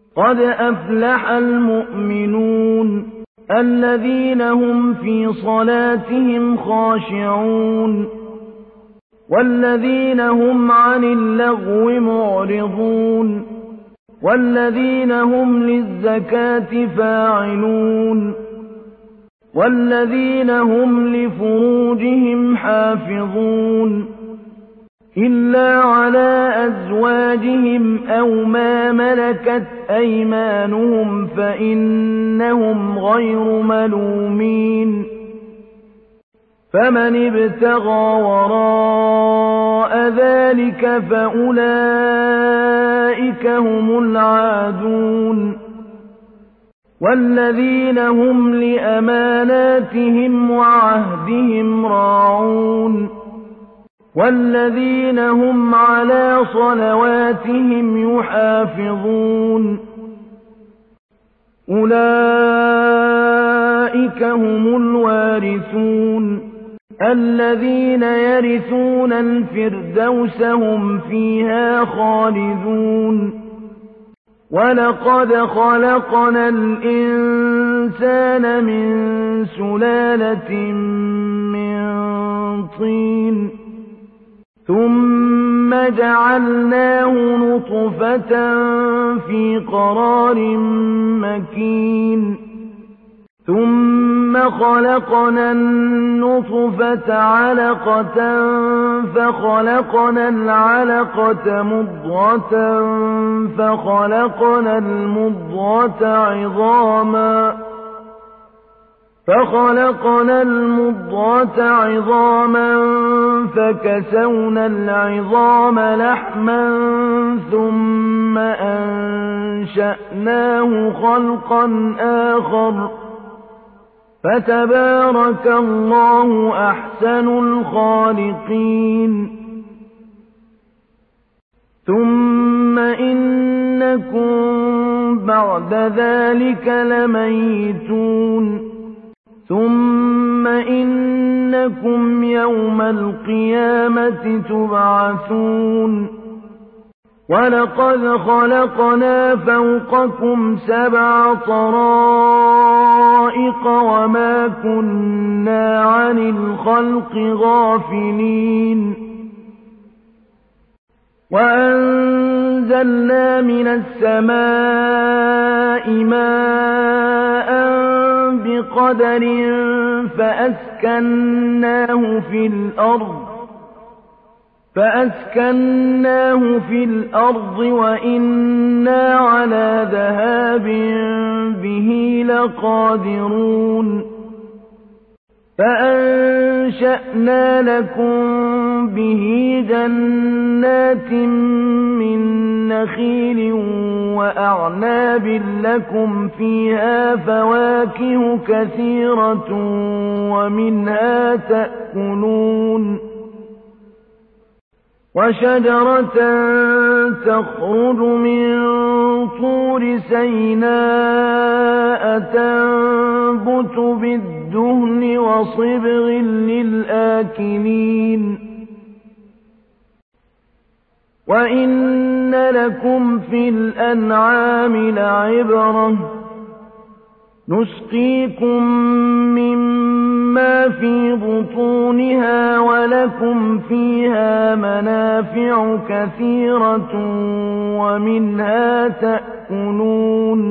قد أفلح المؤمنون الذين هم في صلاتهم خاشعون والذين هم عن اللغو معرضون والذين هم للزكاة فاعلون والذين هم لفروجهم حافظون إلا على أزواجهم أو ما ملكت أيمانهم فإنهم غير ملومين فمن ابتغى وراء ذلك فأولئك هم العادون والذين هم لأماناتهم وعهدهم راعون والذين هم على صلواتهم يحافظون أولئك هم الوارثون الذين يرثون الفردوس هم فيها خالدون ولقد خلقنا الإنسان من سلالة من طين ثم جعلناه نطفة في قرار مكين ثم خلقنا النطفة علقة فخلقنا العلقة مضغة فخلقنا المضغة عظاما فكسونا العظام لحما ثم أنشأناه خلقا آخر فتبارك الله أحسن الخالقين ثم إنكم بعد ذلك لميتون ثم إنكم يوم القيامة تبعثون ولقد خلقنا فوقكم 7 طرائق وما كنا عن الخلق غافلين وأنزلنا من السماء ماء بقدر فأسكناه في الأرض وإنا على ذهاب به لقادرون فأنشأنا لكم به جنات من نخيل وأعناب لكم فيها فواكه كثيرة ومنها تأكلون وشجرة تخرج من طور سيناء تنبت بالدهن وصبغ للآكلين وإن لكم في الأنعام لعبرة نسقيكم مما في بطونها ولكم فيها منافع كثيرة ومنها تأكلون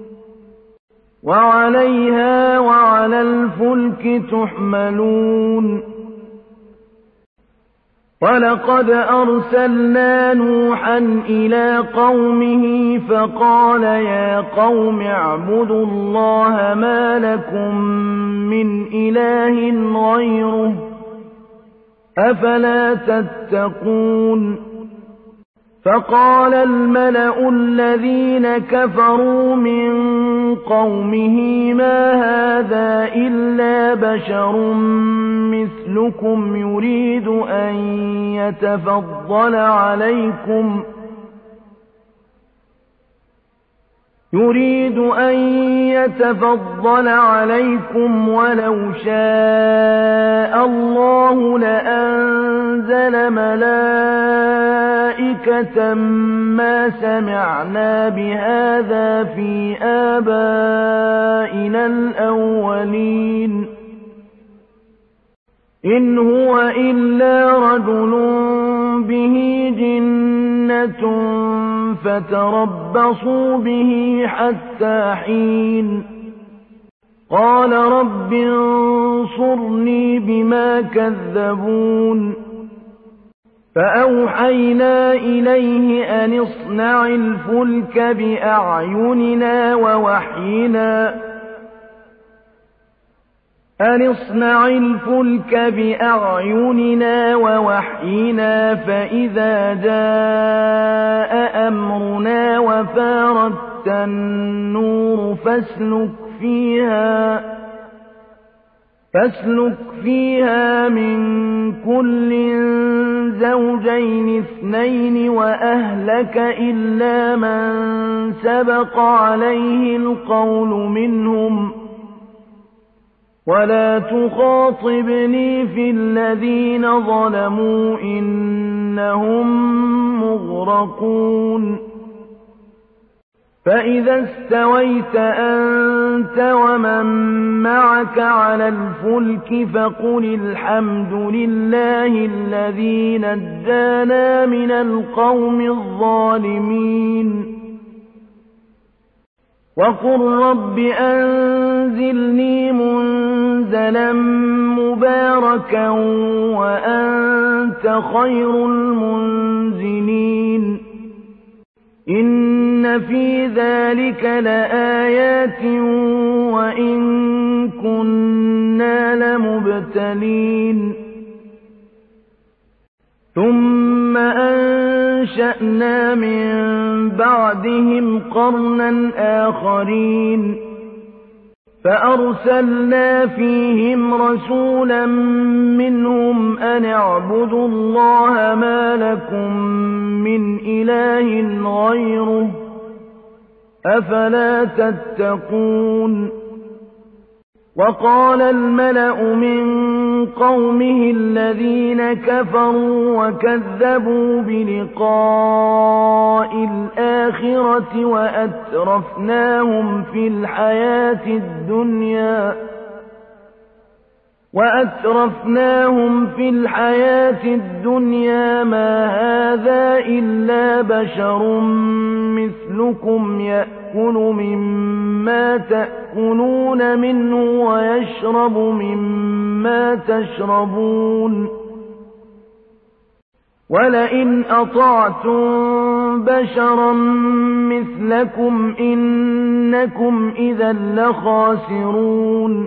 وعليها وعلى الفلك تحملون ولقد أرسلنا نوحا إلى قومه فقال يا قوم اعبدوا الله ما لكم من إله غيره أفلا تتقون فقال الملأ الذين كفروا من قومه ما هذا إلا بشر مثلكم يريد أن يتفضل عليكم ولو شاء الله لأنزل ملائكة مَلَائِكَةً مَا سَمِعْنَا بِهَذَا فِي آبَائِنَا الْأَوَّلِينَ إِنْ هُوَ إِلَّا رَجُلٌ بِهِ جِنَّةٌ فَتَرَبَّصُوا بِهِ حَتَّىٰ حِينٍ قَالَ رَبِّ انصُرْنِي بِمَا كَذَّبُونِ فَأَوْحَيْنَا إِلَيْهِ أَنِ اصْنَعِ الْفُلْكَ بِأَعْيُنِنَا وَوَحْيِنَا فَإِذَا جَاءَ أَمْرُنَا وَفَارَتِ النُّورُ فَاسْلُكْ فِيهَا مِن كُلٍّ زَوْجَيْنِ اثْنَيْنِ وَأَهْلَكَ إِلَّا مَن سَبَقَ عَلَيْهِ الْقَوْلُ مِنْهُمْ وَلَا تُخَاطِبْنِي فِي الَّذِينَ ظَلَمُوا إِنَّهُم مُّغْرَقُونَ فَإِذَا اسْتَوَيْتَ أَنتَ وَمَن مَّعَكَ عَلَى الْفُلْكِ فَقُلِ الْحَمْدُ لِلَّهِ الَّذِي نَجَّانَا مِنَ الْقَوْمِ الظَّالِمِينَ وَقُل رَّبِّ أَنزِلْنِي مُنزَلًا مُّبَارَكًا وَأَنتَ خَيْرُ الْمُنزِلِينَ إِنَّ فِي ذَلِكَ لَآيَاتٍ وَإِن كُنَّا لَمُبْتَلِينَ ثُمَّ أَنشَأْنَا مِن بَعْدِهِمْ قَرْنًا آخَرِينَ فَأَرْسَلْنَا فِيهِمْ رَسُولًا مِّنْهُمْ أَنِ اعْبُدُوا اللَّهَ مَا لَكُم مِّنْ إِلَٰهٍ غَيْرُهُ ۖ أَفَلَا تَتَّقُونَ وَقَالَ الْمَلَأُ مِن قَوْمِهِ الَّذِينَ كَفَرُوا وَكَذَّبُوا بِلِقَاءِ الْآخِرَةِ وَأَتْرَفْنَاهُمْ فِي الْحَيَاةِ الدُّنْيَا مَا هَٰذَا إِلَّا بَشَرٌ مِّثْلُكُمْ يَأْكُلُ مِمَّا تَأْكُلُونَ مِنْهُ وَيَشْرَبُ مِمَّا تَشْرَبُونَ وَلَئِنْ أَطَعْتُم بَشَرًا مِّثْلَكُمْ إِنَّكُمْ إِذًا لَّخَاسِرُونَ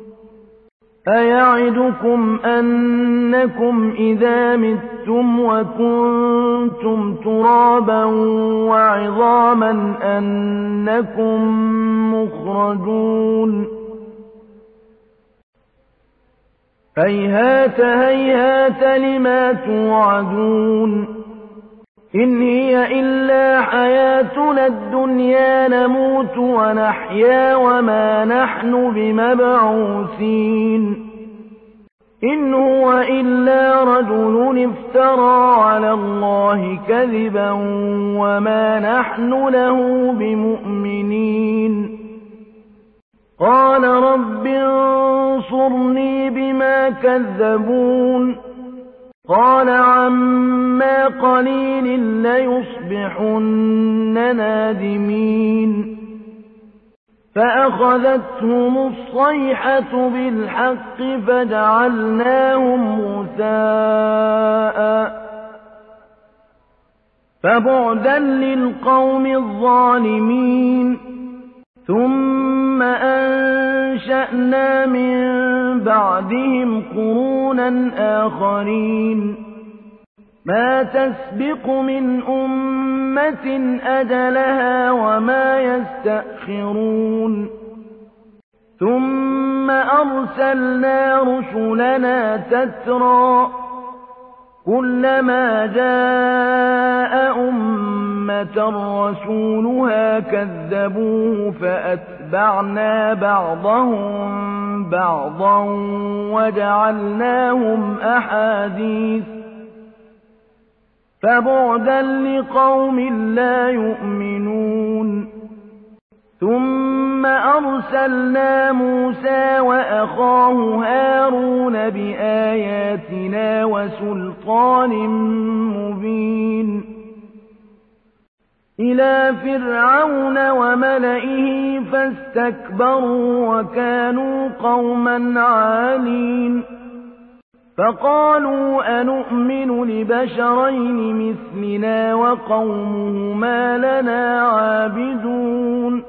أَيَعِدُكُمْ أَنَّكُمْ إِذَا مِتُّمْ وَكُنتُمْ تُرَابًا وَعِظَامًا أَنَّكُم مُّخْرَجُونَ هَيْهَاتَ هَيْهَاتَ لِمَا تُوعَدُونَ إِنْ هِيَ إِلَّا حَيَاتُنَا الدُّنْيَا نَمُوتُ وَنَحْيَا وَمَا نَحْنُ بِمَبْعُوثِينَ إِنْ هُوَ إِلَّا رَجُلٌ افْتَرَىٰ عَلَى اللَّهِ كَذِبًا وَمَا نَحْنُ لَهُ بِمُؤْمِنِينَ قَالَ رَبِّ انصُرْنِي بِمَا كَذَّبُونِ قَالَ عَمَّا قَلِيلٍ لَّيُصْبِحُنَّ نَادِمِينَ فَأَخَذَتْهُمُ الصَّيْحَةُ بِالْحَقِّ فَجَعَلْنَاهُمْ غُثَاءً فَبُعْدًا لِّلْقَوْمِ الظَّالِمِينَ ثُمَّ أَنشَأْنَا مِن بَعْدِهِمْ قُرُونًا آخَرِينَ مَا تَسْبِقُ مِنْ أُمَّةٍ أَجَلَهَا وَمَا يَسْتَأْخِرُونَ ثُمَّ أَرْسَلْنَا رُسُلَنَا تَتْرَىٰ كُلَّمَا جَاءَ أُمَّةً رَّسُولُهَا كَذَّبُوهُ فَأَتْبَعْنَا بَعْضَهُم بَعْضًا وَجَعَلْنَاهُمْ أَحَادِيثَ فبعدا لقوم لا يؤمنون. ثم أرسلنا موسى وأخاه هارون بآياتنا وسلطان مبين إلى فرعون وملئه فاستكبروا وكانوا قوما عالين. فقالوا أنؤمن لبشرين مثلنا وقومهما لنا عابدون.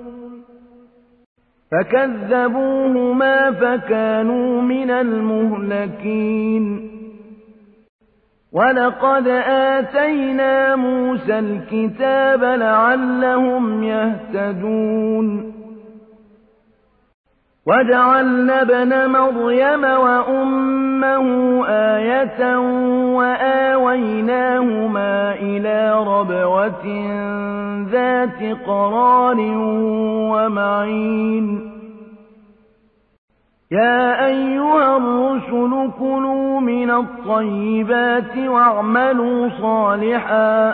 فكذبوهما فكانوا من المهلكين. ولقد آتينا موسى الكتاب لعلهم يهتدون. وجعلنا ابن مريم وأمه آية وآويناهما إلى ربوة ذات قرار ومعين. يا أيها الرسل كلوا من الطيبات واعملوا صالحا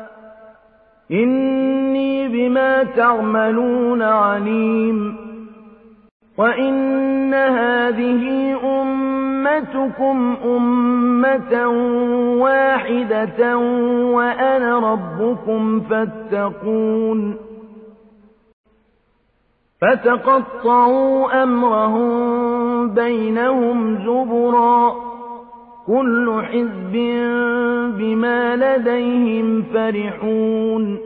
إني بما تعملون عليم. وإن هذه أمتكم أمة واحدة وأنا ربكم فاتقون. فتقطعوا أمرهم بينهم زبرا كل حزب بما لديهم فرحون.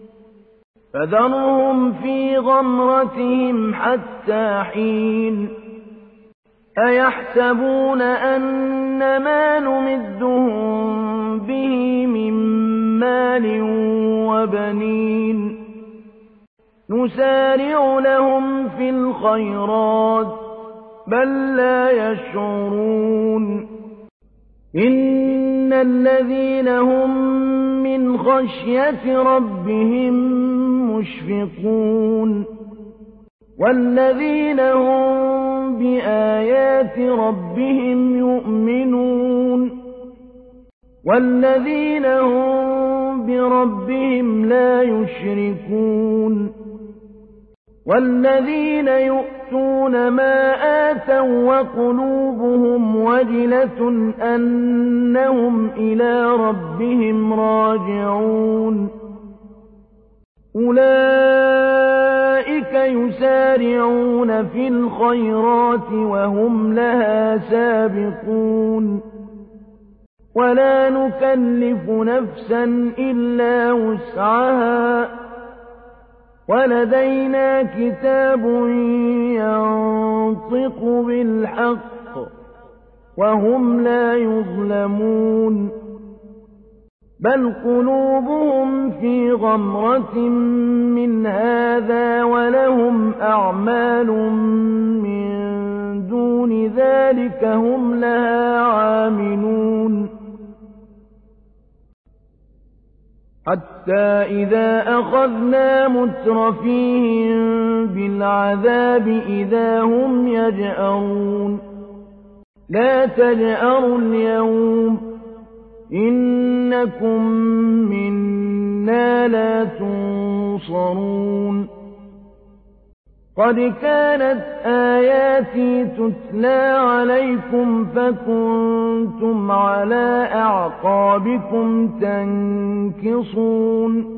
فذرهم في غمرتهم حتى حين. أيحسبون أن ما نمدهم به من مال وبنين نسارع لهم في الخيرات بل لا يشعرون. إن الذين هم من خشية ربهم مشفقون والذين هم بآيات ربهم يؤمنون والذين هم بربهم لا يشركون والذين يؤتون ما آتوا وقلوبهم وجلة أنهم إلى ربهم راجعون. أولئك يسارعون في الخيرات وهم لها سابقون. ولا نكلف نفسا إلا وسعها ولدينا كتاب ينطق بالحق وهم لا يظلمون. بل قلوبهم في غمرة من هذا ولهم أعمال من دون ذلك هم لها عاملون. حتى إذا أخذنا مترفيهم بالعذاب إذا هم يجأرون. لا تجأروا اليوم إنكم منا لا تنصرون. قد كانت آياتي تتلى عليكم فكنتم على أعقابكم تنكصون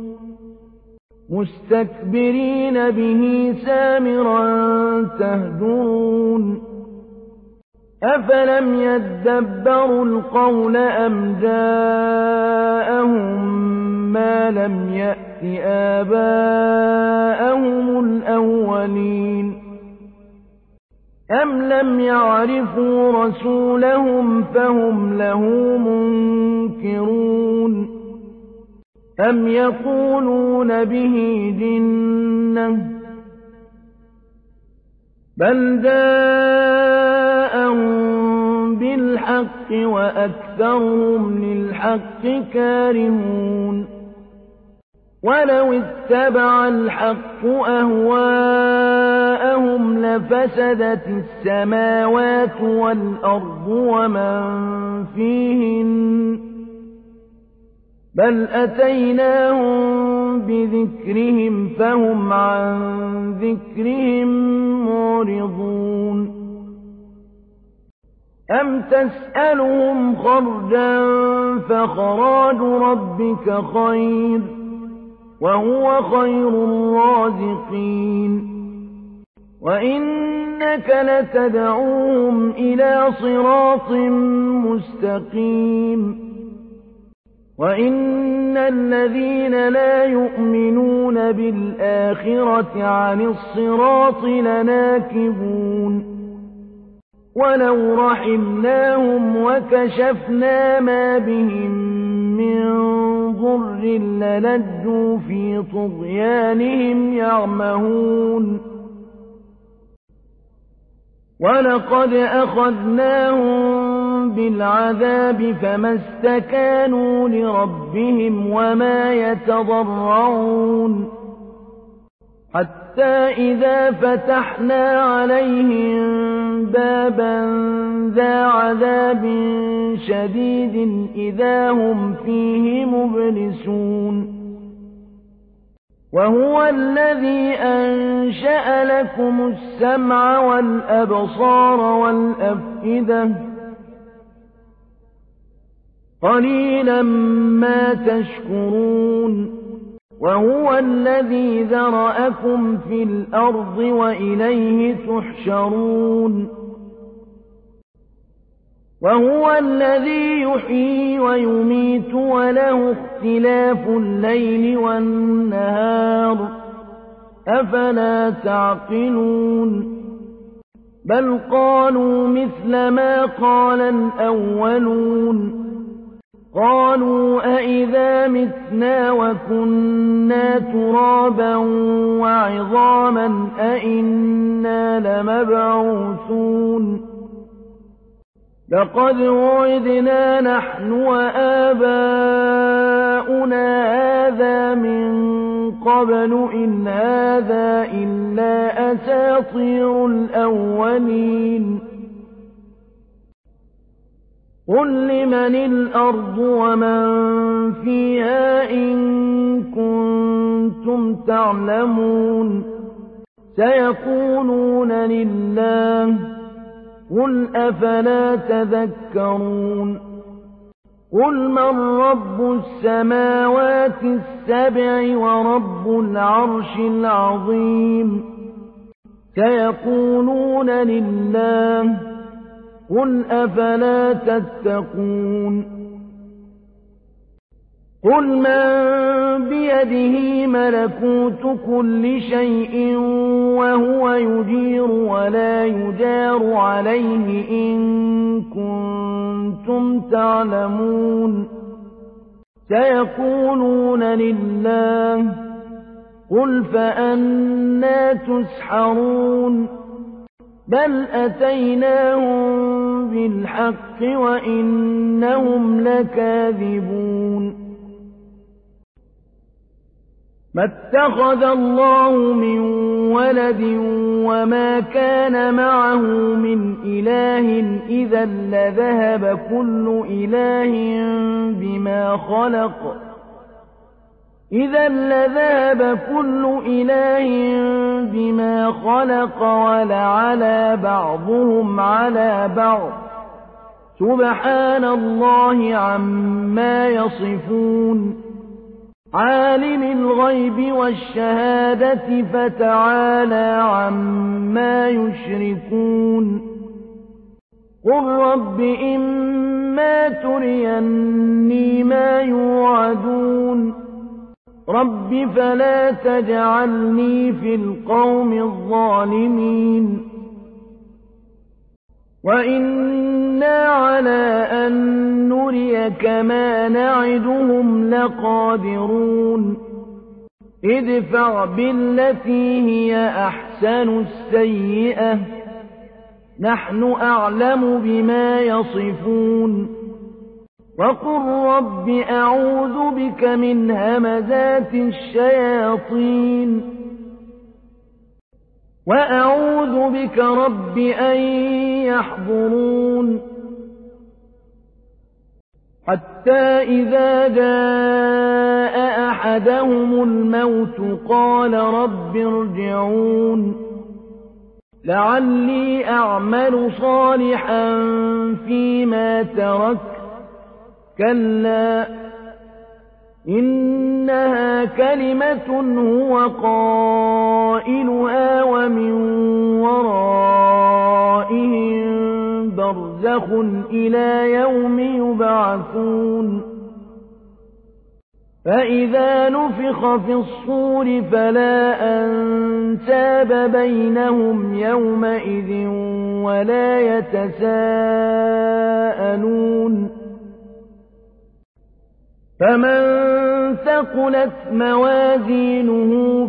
مستكبرين به سامرا تهجرون. أفلم يدبروا القول أم جاءهم ما لم يأت آباءهم الأولين أم لم يعرفوا رسولهم فهم له منكرون أم يقولون به جنة بل جاءهم بالحق وأكثرهم للحق كارهون. ولو اتبع الحق أهواءهم لفسدت السماوات والأرض ومن فيهن بل أتيناهم بذكرهم فهم عن ذكرهم معرضون أم تسألهم خرجا فخراج ربك خير وهو خير الرازقين وإنك لتدعوهم إلى صراط مستقيم وإن الذين لا يؤمنون بالآخرة عن الصراط لناكبون ولو رحمناهم وكشفنا ما بهم من ضر للجوا في طغيانهم يعمهون ولقد أخذناهم بالعذاب فما استكانوا لربهم وما يتضرعون حتى إذا فتحنا عليهم بابا ذا عذاب شديد إذا هم فيه مبلسون وهو الذي أنشأ لكم السمع والأبصار والأفئدة قليلا ما تشكرون وهو الذي ذرأكم في الأرض وإليه تحشرون وهو الذي يحيي ويميت وله اختلاف الليل والنهار أفلا تعقلون بل قالوا مثل ما قال الأولون قالوا أئذا متنا وكنا ترابا وعظاما أئنا لمبعوثون لقد وعدنا نحن وآباؤنا هذا من قبل إن هذا إلا أساطير الأولين قل لمن الأرض ومن فيها إن كنتم تعلمون سيقولون لله قل أفلا تذكرون قل من رب السماوات السبع ورب العرش العظيم سيقولون لله قل أفلا تتقون قل من بيده ملكوت كل شيء وهو يجير ولا يجار عليه إن كنتم تعلمون سيقولون لله قل فأنى تسحرون بل أتيناهم بالحق وإنهم لكاذبون ما اتخذ الله من ولد وما كان معه من إله إذا لذهب كل إله بما خلق بما خلق ولعلى بعضهم على بعض سبحان الله عما يصفون عالم الغيب والشهادة فتعالى عما يشركون قل رب إما تريني ما يوعدون رب فلا تجعلني في القوم الظالمين وإنا على أن نريك ما نعدهم لقادرون ادفع بالتي هي أحسن السيئة نحن أعلم بما يصفون وقل رب أعوذ بك من همزات الشياطين وأعوذ بك رب أن يحضرون حتى حتى إذا جاء أحدهم الموت قال رب ارجعون لعلي أعمل صالحا فيما تركت كلا إنها كلمة هو قائلها ومن ورائهم برزخ إلى يوم يبعثون فإذا نفخ في الصور فلا أنساب بينهم يومئذ ولا يتساءلون فمن ثقلت موازينه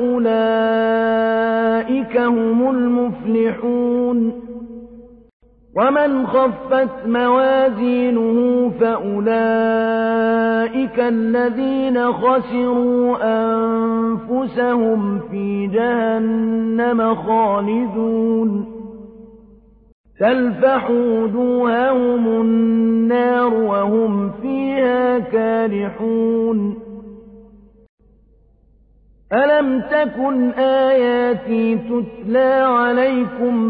فأولئك هم المفلحون ومن خفت موازينه فأولئك الذين خسروا أنفسهم في جهنم خالدون تلفح وجوههم النار وهم فيها كالحون ألم تكن آياتي تتلى عليكم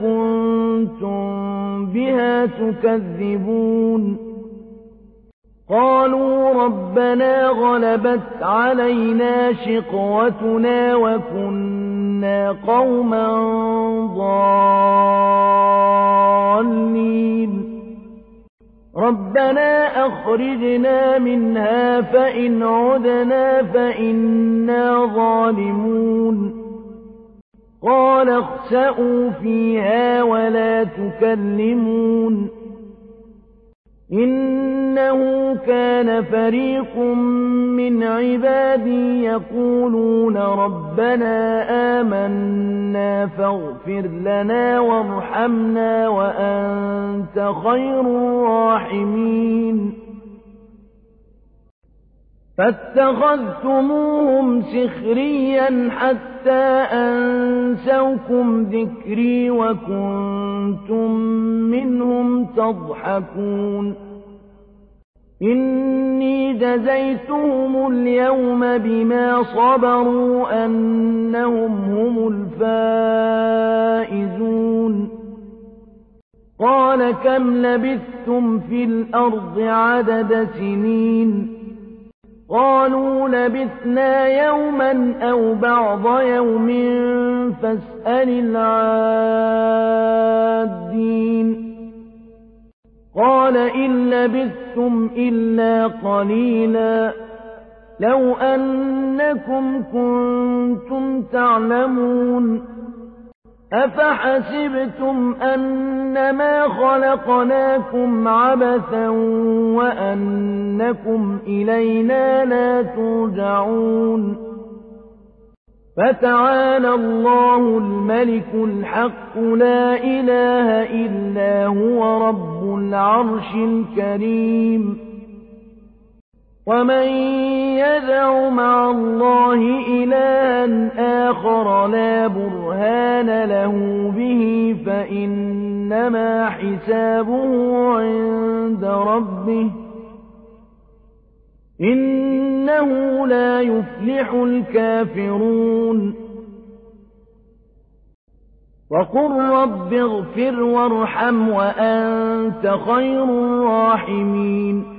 فكنتم بها تكذبون قالوا ربنا غلبت علينا شقوتنا وكنا قوما ضالين ربنا أخرجنا منها فإن عدنا فإنا ظالمون قال اخسئوا فيها ولا تكلمون إنه كان فريق من عبادي يقولون ربنا آمنا فاغفر لنا وارحمنا وأنت خير الراحمين فاتخذتموهم سخريا حتى أنسوكم ذكري وكنتم منهم تضحكون إني جزيتهم اليوم بما صبروا أنهم هم الفائزون قال كم لبثتم في الأرض عدد سنين قالوا لبثنا يوما أو بعض يوم فاسأل العادين قال إن لبثتم إلا قليلا لو أنكم كنتم تعلمون أفحسبتم أنما خلقناكم عبثا وأنكم إلينا لا ترجعون فتعالى الله الملك الحق لا إله إلا هو رب العرش الكريم ومن يدع مع الله إلها آخر لا برهان له به فإنما حسابه عند ربه إنه لا يفلح الكافرون وقل رب اغفر وارحم وأنت خير الراحمين